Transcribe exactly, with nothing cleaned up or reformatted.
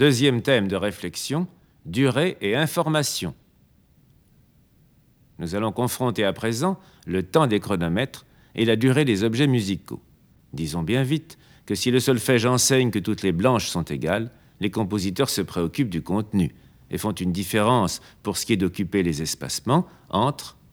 Deuxième thème de réflexion, durée et information. Nous allons confronter à présent le temps des chronomètres et la durée des objets musicaux. Disons bien vite que si le solfège enseigne que toutes les blanches sont égales, les compositeurs se préoccupent du contenu et font une différence pour ce qui est d'occuper les espacements entre